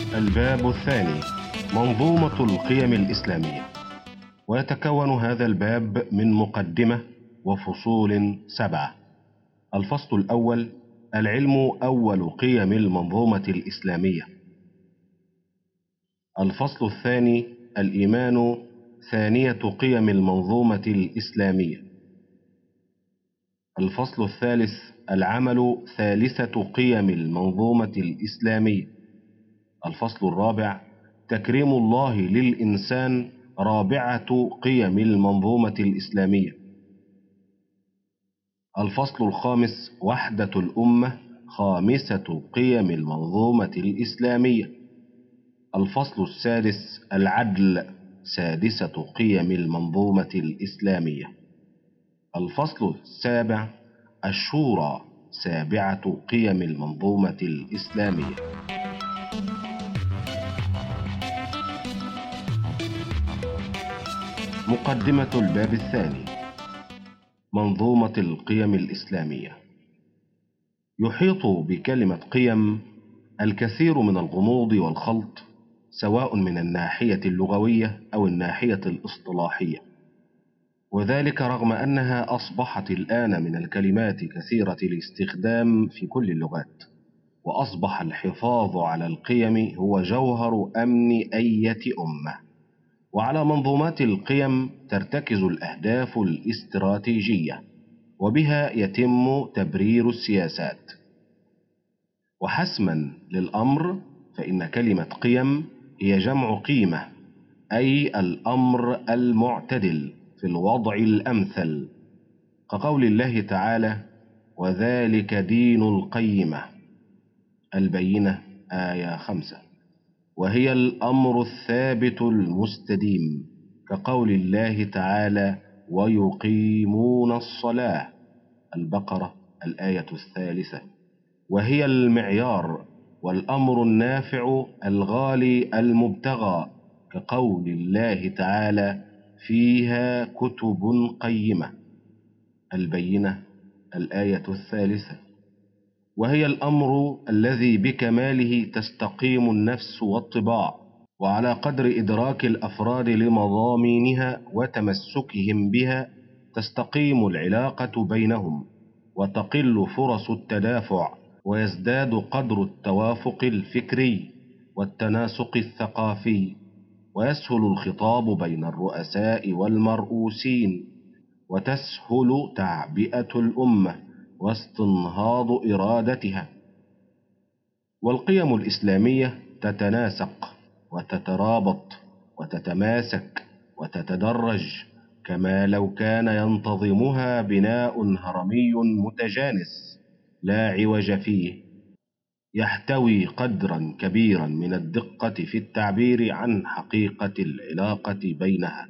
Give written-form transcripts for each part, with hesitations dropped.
الباب الثاني: منظومة القيم الإسلامية. ويتكون هذا الباب من مقدمة وفصول 7. الفصل الأول: العلم أول قيم المنظومة الإسلامية. الفصل الثاني: الإيمان ثانية قيم المنظومة الإسلامية. الفصل الثالث: العمل ثالثة قيم المنظومة الإسلامية. الفصل الرابع: تكريم الله للإنسان رابعة قيم المنظومة الإسلامية. الفصل الخامس: وحدة الأمة خامسة قيم المنظومة الإسلامية. الفصل السادس: العدل سادسة قيم المنظومة الإسلامية. الفصل السابع: الشورى سابعة قيم المنظومة الإسلامية. مقدمة الباب الثاني: منظومة القيم الإسلامية. يحيط بكلمة قيم الكثير من الغموض والخلط، سواء من الناحية اللغوية أو الناحية الاصطلاحية، وذلك رغم أنها أصبحت الآن من الكلمات كثيرة الاستخدام في كل اللغات، وأصبح الحفاظ على القيم هو جوهر أمن أية أمة. وعلى منظومات القيم ترتكز الأهداف الاستراتيجية، وبها يتم تبرير السياسات. وحسما للأمر، فإن كلمة قيم هي جمع قيمة، أي الأمر المعتدل في الوضع الأمثل، كقول الله تعالى: وذلك دين القيمة. البينة آية 5. وهي الأمر الثابت المستديم، كقول الله تعالى: ويقيمون الصلاة. البقرة الآية 3. وهي المعيار والأمر النافع الغالي المبتغى، كقول الله تعالى: فيها كتب قيمة. البينة الآية 3. وهي الأمر الذي بكماله تستقيم النفس والطباع، وعلى قدر إدراك الأفراد لمضامينها وتمسكهم بها تستقيم العلاقة بينهم، وتقل فرص التدافع، ويزداد قدر التوافق الفكري والتناسق الثقافي، ويسهل الخطاب بين الرؤساء والمرؤوسين، وتسهل تعبئة الأمة واستنهاض إرادتها. والقيم الإسلامية تتناسق وتترابط وتتماسك وتتدرج، كما لو كان ينتظمها بناء هرمي متجانس لا عوج فيه، يحتوي قدرا كبيرا من الدقة في التعبير عن حقيقة العلاقة بينها.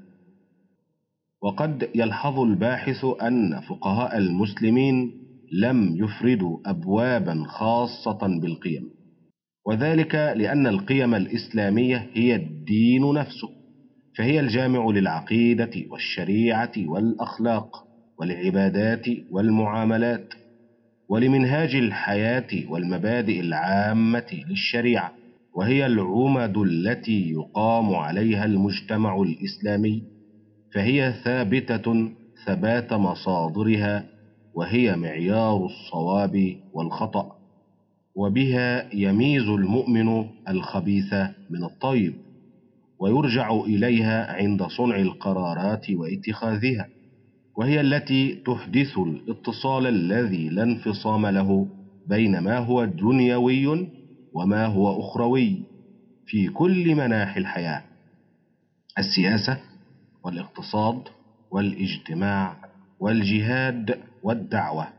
وقد يلحظ الباحث أن فقهاء المسلمين لم يفردوا أبوابا خاصة بالقيم، وذلك لأن القيم الإسلامية هي الدين نفسه، فهي الجامع للعقيدة والشريعة والأخلاق والعبادات والمعاملات، ولمنهاج الحياة والمبادئ العامة للشريعة، وهي العمد التي يقام عليها المجتمع الإسلامي، فهي ثابتة ثبات مصادرها، وهي معيار الصواب والخطأ، وبها يميز المؤمن الخبيث من الطيب، ويرجع إليها عند صنع القرارات واتخاذها، وهي التي تحدث الاتصال الذي لا انفصام له بين ما هو دنيوي وما هو أخروي في كل مناحي الحياة: السياسة والاقتصاد والاجتماع والجهاد والدعوة.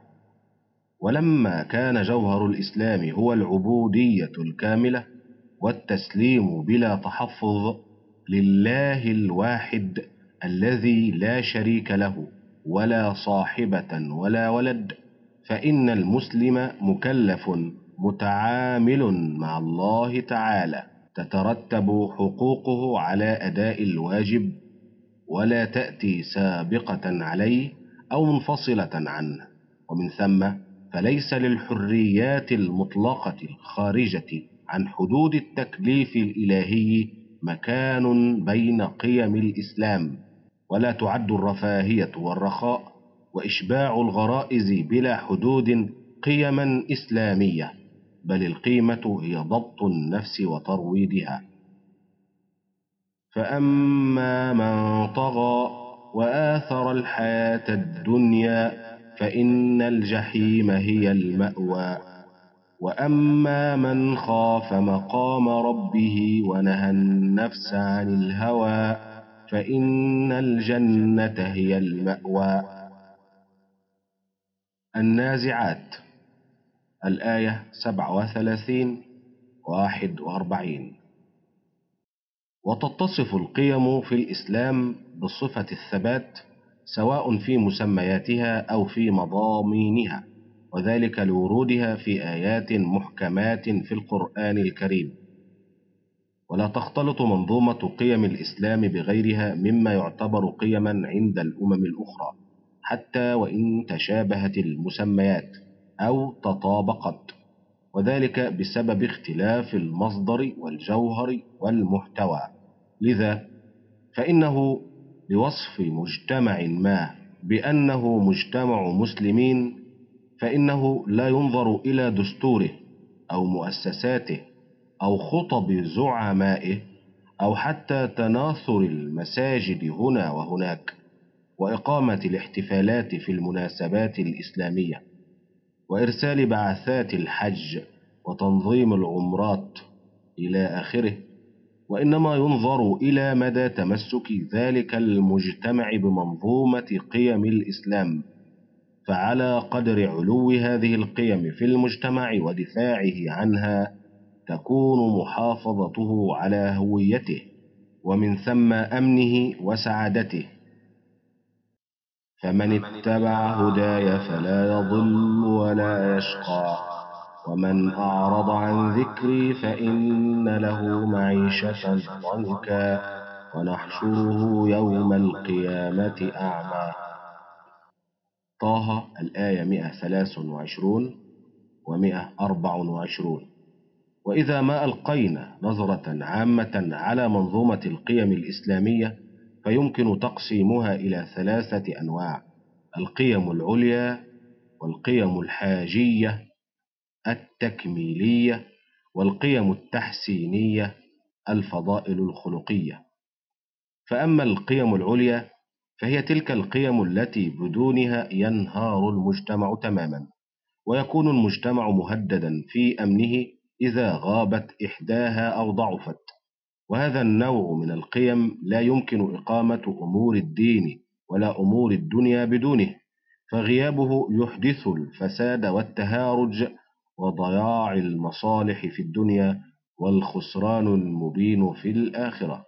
ولما كان جوهر الإسلام هو العبودية الكاملة والتسليم بلا تحفظ لله الواحد الذي لا شريك له ولا صاحبة ولا ولد، فإن المسلم مكلف متعامل مع الله تعالى، تترتب حقوقه على أداء الواجب، ولا تأتي سابقة عليه أو منفصلة عنه. ومن ثم فليس للحريات المطلقة الخارجة عن حدود التكليف الإلهي مكان بين قيم الإسلام، ولا تعد الرفاهية والرخاء وإشباع الغرائز بلا حدود قيما إسلامية، بل القيمة هي ضبط النفس وترويضها. فأما من طغى وآثر الحياة الدنيا فإن الجحيم هي المأوى، وأما من خاف مقام ربه ونهى النفس عن الهوى فإن الجنة هي المأوى. النازعات، الآية 37 41. وتتصف القيم في الإسلام بصفة الثبات سواء في مسمياتها أو في مضامينها، وذلك لورودها في آيات محكمات في القرآن الكريم. ولا تختلط منظومة قيم الإسلام بغيرها مما يعتبر قيما عند الأمم الأخرى، حتى وإن تشابهت المسميات أو تطابقت، وذلك بسبب اختلاف المصدر والجوهر والمحتوى. لذا فإنه لوصف مجتمع ما بأنه مجتمع مسلمين فإنه لا ينظر إلى دستوره أو مؤسساته أو خطب زعمائه أو حتى تناثر المساجد هنا وهناك وإقامة الاحتفالات في المناسبات الإسلامية وإرسال بعثات الحج وتنظيم العمرات إلى آخره، وإنما ينظر إلى مدى تمسك ذلك المجتمع بمنظومة قيم الإسلام، فعلى قدر علو هذه القيم في المجتمع ودفاعه عنها تكون محافظته على هويته، ومن ثم أمنه وسعادته. فمن اتبع هداي فلا يضل ولا يشقى، ومن أعرض عن ذكري فإن له معيشة ضنكا ونحشره يوم القيامة أعمى. طه، الآية 123 و124. وإذا ما ألقينا نظرة عامة على منظومة القيم الإسلامية فيمكن تقسيمها إلى 3 أنواع: القيم العليا، والقيم الحاجية، التكميلية، والقيم التحسينية، الفضائل الخلقية. فأما القيم العليا فهي تلك القيم التي بدونها ينهار المجتمع تماما، ويكون المجتمع مهددا في أمنه إذا غابت إحداها أو ضعفت. وهذا النوع من القيم لا يمكن إقامة أمور الدين ولا أمور الدنيا بدونه، فغيابه يحدث الفساد والتهارج وضياع المصالح في الدنيا والخسران المبين في الآخرة.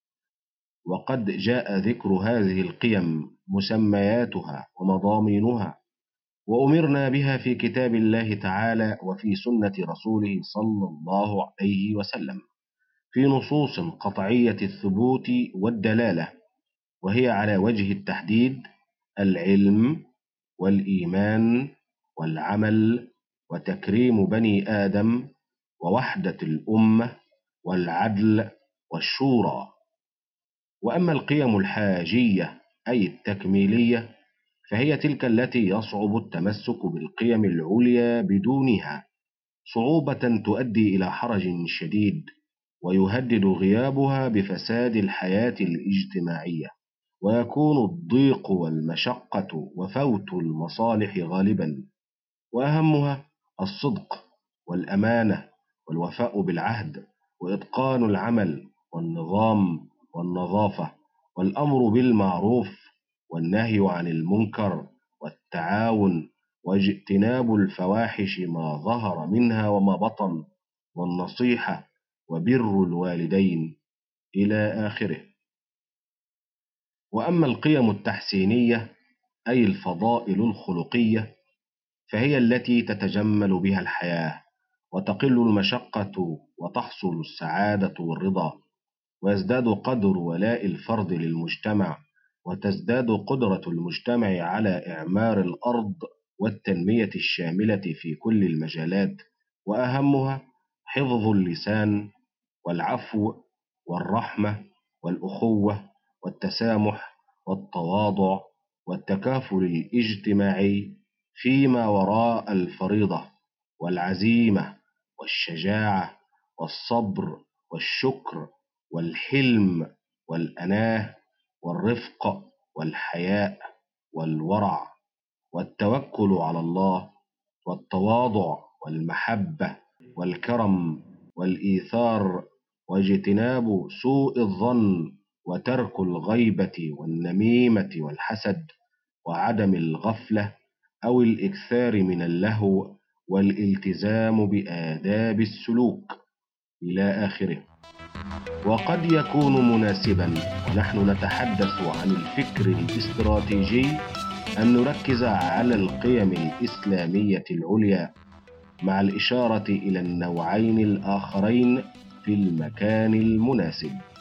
وقد جاء ذكر هذه القيم مسمياتها ومضامينها وأمرنا بها في كتاب الله تعالى وفي سنة رسوله صلى الله عليه وسلم في نصوص قطعية الثبوت والدلالة، وهي على وجه التحديد: العلم، والإيمان، والعمل، وتكريم بني آدم، ووحدة الأمة، والعدل، والشورى. وأما القيم الحاجية أي التكميلية فهي تلك التي يصعب التمسك بالقيم العليا بدونها، صعوبة تؤدي إلى حرج شديد، ويهدد غيابها بفساد الحياة الاجتماعية، ويكون الضيق والمشقة وفوت المصالح غالبا. وأهمها الصدق والأمانة والوفاء بالعهد وإتقان العمل والنظام والنظافة والأمر بالمعروف والنهي عن المنكر والتعاون واجتناب الفواحش ما ظهر منها وما بطن والنصيحة وبر الوالدين إلى آخره. وأما القيم التحسينية أي الفضائل الخلقية فهي التي تتجمل بها الحياة وتقل المشقة وتحصل السعادة والرضا، ويزداد قدر ولاء الفرد للمجتمع، وتزداد قدرة المجتمع على إعمار الأرض والتنمية الشاملة في كل المجالات، وأهمها حفظ اللسان، والعفو، والرحمة، والأخوة، والتسامح، والتواضع، والتكافل الاجتماعي فيما وراء الفريضة، والعزيمة، والشجاعة، والصبر، والشكر، والحلم، والأناة، والرفق، والحياء، والورع، والتوكل على الله، والتواضع، والمحبة، والكرم، والإيثار، واجتناب سوء الظن، وترك الغيبة والنميمة والحسد، وعدم الغفلة أو الإكثار من اللهو، والالتزام بآداب السلوك إلى آخره. وقد يكون مناسبا ونحن نتحدث عن الفكر الاستراتيجي أن نركز على القيم الإسلامية العليا، مع الإشارة إلى النوعين الآخرين في المكان المناسب.